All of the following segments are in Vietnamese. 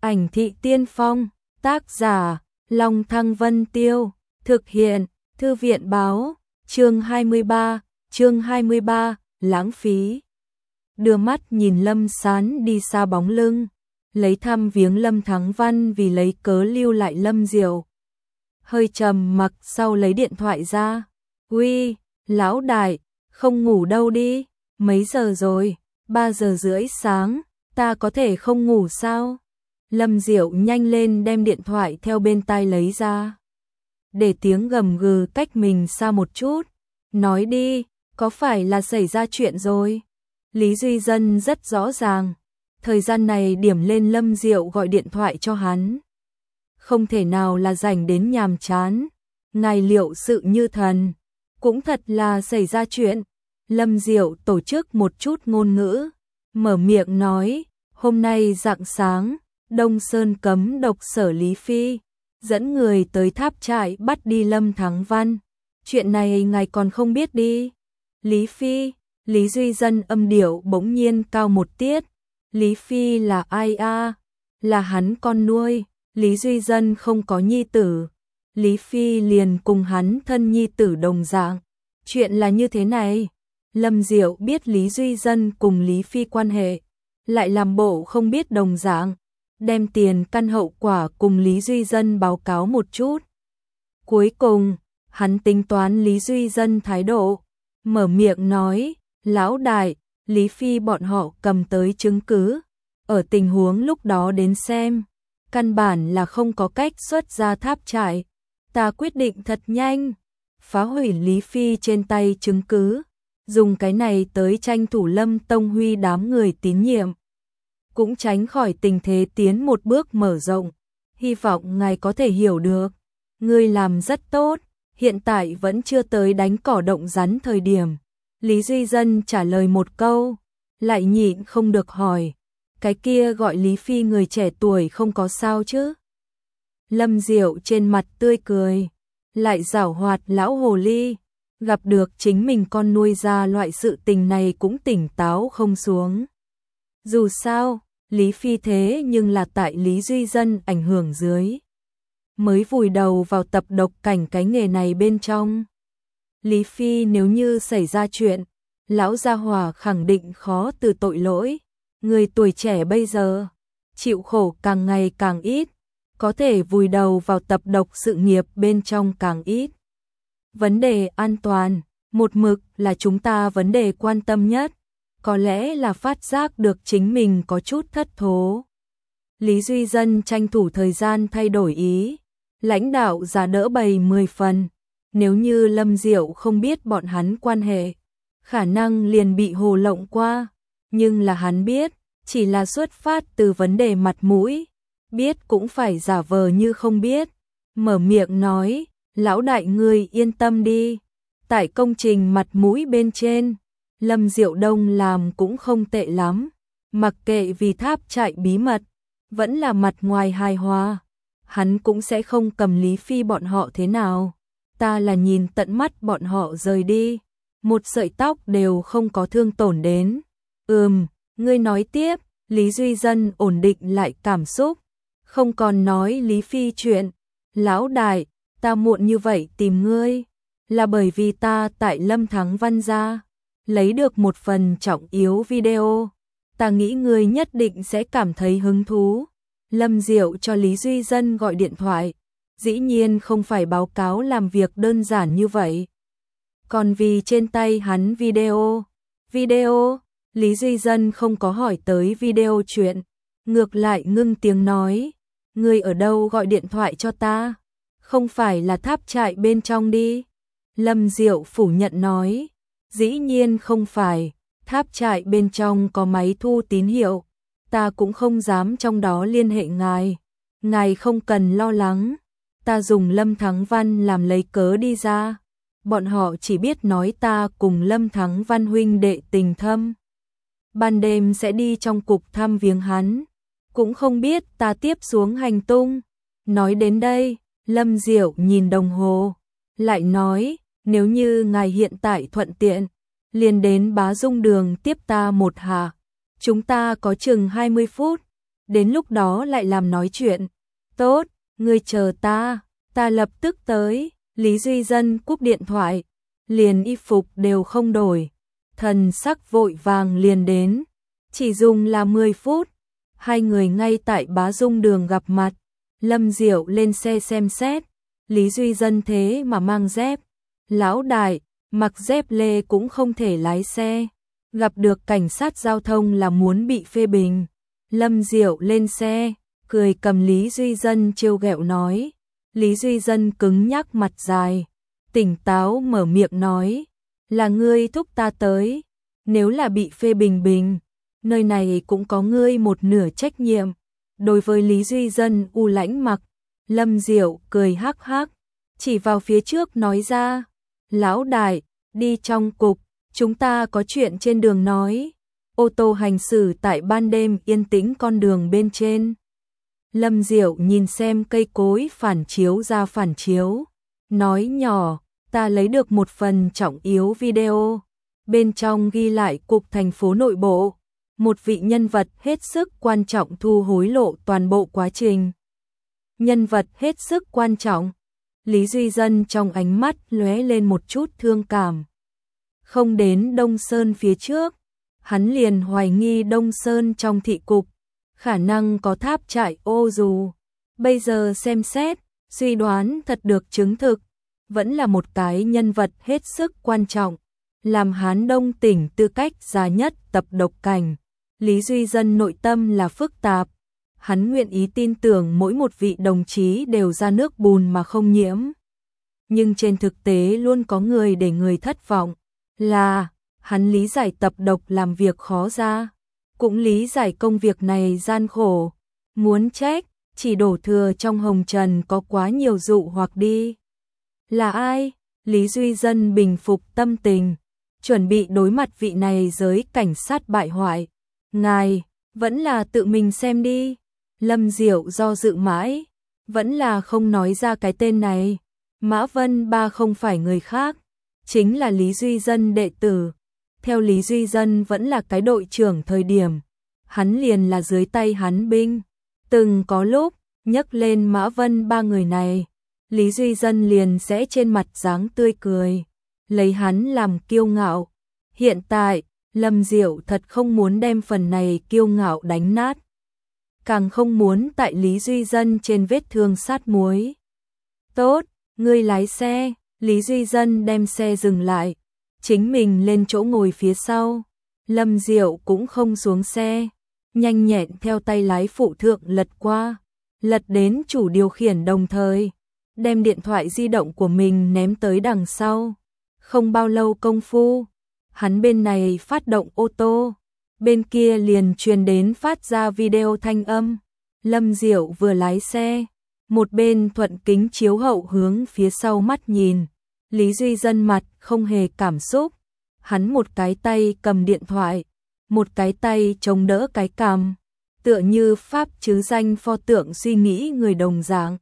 Ảnh thị tiên phong, tác giả, Long Thăng Vân Tiêu, thực hiện, Thư viện báo, chương 23, lãng phí. Đưa mắt nhìn Lâm Sán đi xa bóng lưng, lấy thăm viếng Lâm Thắng Văn vì lấy cớ lưu lại Lâm Diệu. Hơi trầm mặc sau lấy điện thoại ra, uy, lão đại, không ngủ đâu đi, mấy giờ rồi, 3 giờ rưỡi sáng, ta có thể không ngủ sao? Lâm Diệu nhanh lên đem điện thoại theo bên tai lấy ra. Để tiếng gầm gừ cách mình xa một chút. Nói đi, có phải là xảy ra chuyện rồi? Lý Duy Dân rất rõ ràng. Thời gian này điểm lên Lâm Diệu gọi điện thoại cho hắn. Không thể nào là rảnh đến nhàm chán. Ngài liệu sự như thần. Cũng thật là xảy ra chuyện. Lâm Diệu tổ chức một chút ngôn ngữ. Mở miệng nói, hôm nay rạng sáng. Đông Sơn cấm độc sở Lý Phi, dẫn người tới tháp trại bắt đi Lâm Thắng Văn. Chuyện này ngài còn không biết đi. Lý Phi, Lý Duy Dân âm điệu bỗng nhiên cao một tiết. Lý Phi là ai a? Là hắn con nuôi. Lý Duy Dân không có nhi tử. Lý Phi liền cùng hắn thân nhi tử đồng dạng. Chuyện là như thế này. Lâm Diệu biết Lý Duy Dân cùng Lý Phi quan hệ, lại làm bộ không biết đồng dạng. Đem tiền căn hậu quả cùng Lý Duy Dân báo cáo một chút. Cuối cùng, hắn tính toán Lý Duy Dân thái độ, mở miệng nói, lão đại, Lý Phi bọn họ cầm tới chứng cứ, ở tình huống lúc đó đến xem, căn bản là không có cách xuất ra tháp trại, ta quyết định thật nhanh, phá hủy Lý Phi trên tay chứng cứ, dùng cái này tới tranh thủ Lâm Tông Huy đám người tín nhiệm. Cũng tránh khỏi tình thế tiến một bước mở rộng, hy vọng ngài có thể hiểu được. Ngươi làm rất tốt, hiện tại vẫn chưa tới đánh cỏ động rắn thời điểm. Lý Duy Dân trả lời một câu, lại nhịn không được hỏi, cái kia gọi Lý Phi người trẻ tuổi không có sao chứ? Lâm Diệu trên mặt tươi cười, lại giảo hoạt lão hồ ly, gặp được chính mình con nuôi ra loại sự tình này cũng tỉnh táo không xuống. Dù sao, Lý Phi thế nhưng là tại Lý Duy Dân ảnh hưởng dưới. Mới vùi đầu vào tập độc cảnh cái nghề này bên trong. Lý Phi nếu như xảy ra chuyện, lão gia hỏa khẳng định khó từ tội lỗi. Người tuổi trẻ bây giờ, chịu khổ càng ngày càng ít, có thể vùi đầu vào tập độc sự nghiệp bên trong càng ít. Vấn đề an toàn, một mực là chúng ta vấn đề quan tâm nhất. Có lẽ là phát giác được chính mình có chút thất thố. Lý Duy Dân tranh thủ thời gian thay đổi ý. Lãnh đạo giả đỡ bày 10 phần. Nếu như Lâm Diệu không biết bọn hắn quan hệ, khả năng liền bị hồ lộng qua. Nhưng là hắn biết, chỉ là xuất phát từ vấn đề mặt mũi. Biết cũng phải giả vờ như không biết. Mở miệng nói, lão đại ngươi yên tâm đi. Tại công trình mặt mũi bên trên, Lâm Diệu Đông làm cũng không tệ lắm, mặc kệ vì tháp trại bí mật, vẫn là mặt ngoài hài hòa, hắn cũng sẽ không cầm Lý Phi bọn họ thế nào, ta là nhìn tận mắt bọn họ rời đi, một sợi tóc đều không có thương tổn đến. Ngươi nói tiếp, Lý Duy Dân ổn định lại cảm xúc, không còn nói Lý Phi chuyện, lão đại, ta muộn như vậy tìm ngươi, là bởi vì ta tại Lâm Thắng Văn gia lấy được một phần trọng yếu video, ta nghĩ ngươi nhất định sẽ cảm thấy hứng thú. Lâm Diệu cho Lý Duy Dân gọi điện thoại, dĩ nhiên không phải báo cáo làm việc đơn giản như vậy. Còn vì trên tay hắn video, Lý Duy Dân không có hỏi tới video chuyện, ngược lại ngưng tiếng nói, ngươi ở đâu gọi điện thoại cho ta, không phải là tháp trại bên trong đi. Lâm Diệu phủ nhận nói, dĩ nhiên không phải, tháp trại bên trong có máy thu tín hiệu, ta cũng không dám trong đó liên hệ ngài không cần lo lắng, ta dùng Lâm Thắng Văn làm lấy cớ đi ra, bọn họ chỉ biết nói ta cùng Lâm Thắng Văn huynh đệ tình thâm. Ban đêm sẽ đi trong cục thăm viếng hắn, cũng không biết ta tiếp xuống hành tung. Nói đến đây, Lâm Diệu nhìn đồng hồ, lại nói, nếu như ngài hiện tại thuận tiện, liền đến Bá Dung đường tiếp ta một hạ, chúng ta có chừng 20 phút, đến lúc đó lại làm nói chuyện. Tốt, ngươi chờ ta lập tức tới. Lý Duy Dân cúp điện thoại, liền y phục đều không đổi, thần sắc vội vàng liền đến, chỉ dùng là 10 phút, hai người ngay tại Bá Dung đường gặp mặt. Lâm Diệu lên xe xem xét, Lý Duy Dân thế mà mang dép, lão đại, mặc dép lê cũng không thể lái xe, gặp được cảnh sát giao thông là muốn bị phê bình. Lâm Diệu lên xe, cười cầm Lý Duy Dân trêu ghẹo nói. Lý Duy Dân cứng nhắc mặt dài, tỉnh táo mở miệng nói, là ngươi thúc ta tới, nếu là bị phê bình, nơi này cũng có ngươi một nửa trách nhiệm. Đối với Lý Duy Dân u lãnh mặc, Lâm Diệu cười hắc hắc, chỉ vào phía trước nói ra, lão đại, đi trong cục, chúng ta có chuyện trên đường nói. Ô tô hành xử tại ban đêm yên tĩnh con đường bên trên. Lâm Diệu nhìn xem cây cối phản chiếu ra phản chiếu, nói nhỏ, ta lấy được một phần trọng yếu video, bên trong ghi lại cục thành phố nội bộ, một vị nhân vật hết sức quan trọng thu hối lộ toàn bộ quá trình. Nhân vật hết sức quan trọng, Lý Duy Dân trong ánh mắt lóe lên một chút thương cảm. Không đến Đông Sơn phía trước, hắn liền hoài nghi Đông Sơn trong thị cục, khả năng có tháp trại ô dù. Bây giờ xem xét, suy đoán thật được chứng thực, vẫn là một cái nhân vật hết sức quan trọng, làm Hán Đông tỉnh tư cách già nhất tập độc cảnh. Lý Duy Dân nội tâm là phức tạp, hắn nguyện ý tin tưởng mỗi một vị đồng chí đều ra nước bùn mà không nhiễm. Nhưng trên thực tế luôn có người để người thất vọng, là hắn lý giải tập độc làm việc khó ra, cũng lý giải công việc này gian khổ, muốn trách, chỉ đổ thừa trong hồng trần có quá nhiều dụ hoặc đi. Là ai? Lý Duy Dân bình phục tâm tình, chuẩn bị đối mặt vị này giới cảnh sát bại hoại. Ngài, vẫn là tự mình xem đi. Lâm Diệu do dự mãi, vẫn là không nói ra cái tên này. Mã Vân Ba không phải người khác, chính là Lý Duy Dân đệ tử. Theo Lý Duy Dân vẫn là cái đội trưởng thời điểm, hắn liền là dưới tay hắn binh. Từng có lúc, nhắc lên Mã Vân Ba người này, Lý Duy Dân liền sẽ trên mặt dáng tươi cười, lấy hắn làm kiêu ngạo. Hiện tại, Lâm Diệu thật không muốn đem phần này kiêu ngạo đánh nát, càng không muốn tại Lý Duy Dân trên vết thương sát muối. Tốt, ngươi lái xe. Lý Duy Dân đem xe dừng lại, chính mình lên chỗ ngồi phía sau. Lâm Diệu cũng không xuống xe, nhanh nhẹn theo tay lái phụ thượng lật qua, lật đến chủ điều khiển đồng thời, đem điện thoại di động của mình ném tới đằng sau. Không bao lâu công phu, hắn bên này phát động ô tô, bên kia liền truyền đến phát ra video thanh âm. Lâm Diệu vừa lái xe, một bên thuận kính chiếu hậu hướng phía sau mắt nhìn. Lý Duy Dân mặt không hề cảm xúc, hắn một cái tay cầm điện thoại, một cái tay chống đỡ cái cằm, tựa như pháp chứ danh pho tượng suy nghĩ người đồng dạng.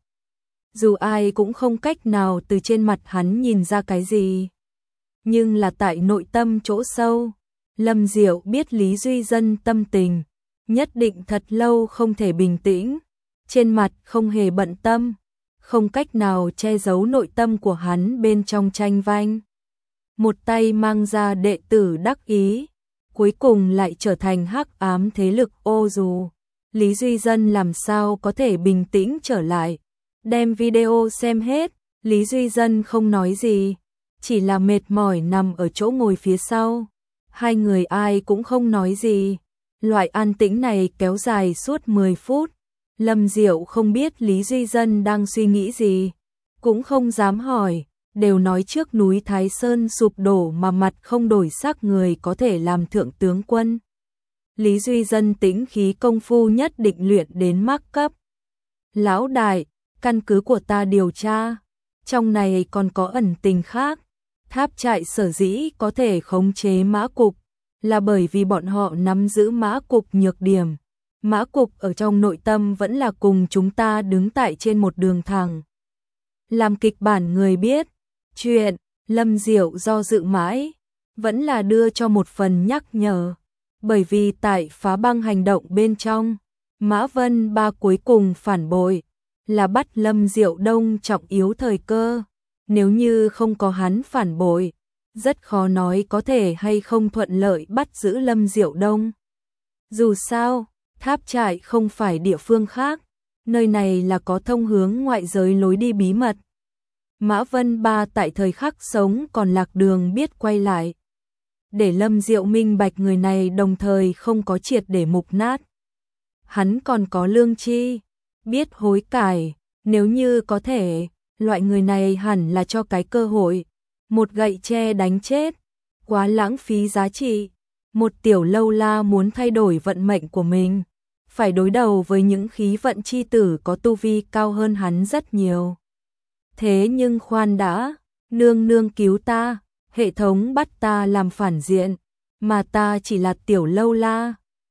Dù ai cũng không cách nào từ trên mặt hắn nhìn ra cái gì, nhưng là tại nội tâm chỗ sâu, Lâm Diệu biết Lý Duy Dân tâm tình, nhất định thật lâu không thể bình tĩnh, trên mặt không hề bận tâm, không cách nào che giấu nội tâm của hắn bên trong tranh vanh. Một tay mang ra đệ tử đắc ý, cuối cùng lại trở thành hắc ám thế lực ô dù. Lý Duy Dân làm sao có thể bình tĩnh trở lại, đem video xem hết, Lý Duy Dân không nói gì, chỉ là mệt mỏi nằm ở chỗ ngồi phía sau. Hai người ai cũng không nói gì, loại an tĩnh này kéo dài suốt 10 phút. Lâm Diệu không biết Lý Duy Dân đang suy nghĩ gì, cũng không dám hỏi, đều nói trước núi Thái Sơn sụp đổ mà mặt không đổi sắc người có thể làm thượng tướng quân. Lý Duy Dân tĩnh khí công phu nhất định luyện đến mắc cấp. Lão đại, căn cứ của ta điều tra, trong này còn có ẩn tình khác. Tháp trại sở dĩ có thể khống chế Mã Cục, là bởi vì bọn họ nắm giữ Mã Cục nhược điểm. Mã Cục ở trong nội tâm vẫn là cùng chúng ta đứng tại trên một đường thẳng. Làm kịch bản người biết chuyện, Lâm Diệu do dự mãi, vẫn là đưa cho một phần nhắc nhở. Bởi vì tại phá băng hành động bên trong, Mã Vân Ba cuối cùng phản bội, là bắt Lâm Diệu Đông trọng yếu thời cơ. Nếu như không có hắn phản bội, rất khó nói có thể hay không thuận lợi bắt giữ Lâm Diệu Đông. Dù sao, Tháp Trại không phải địa phương khác, nơi này là có thông hướng ngoại giới lối đi bí mật. Mã Vân Ba tại thời khắc sống còn lạc đường biết quay lại. Để Lâm Diệu minh bạch người này đồng thời không có triệt để mục nát. Hắn còn có lương tri, biết hối cải, nếu như có thể, loại người này hẳn là cho cái cơ hội. Một gậy tre đánh chết, quá lãng phí giá trị. Một tiểu lâu la muốn thay đổi vận mệnh của mình, phải đối đầu với những khí vận chi tử có tu vi cao hơn hắn rất nhiều. Thế nhưng khoan đã, nương nương cứu ta, hệ thống bắt ta làm phản diện, mà ta chỉ là tiểu lâu la.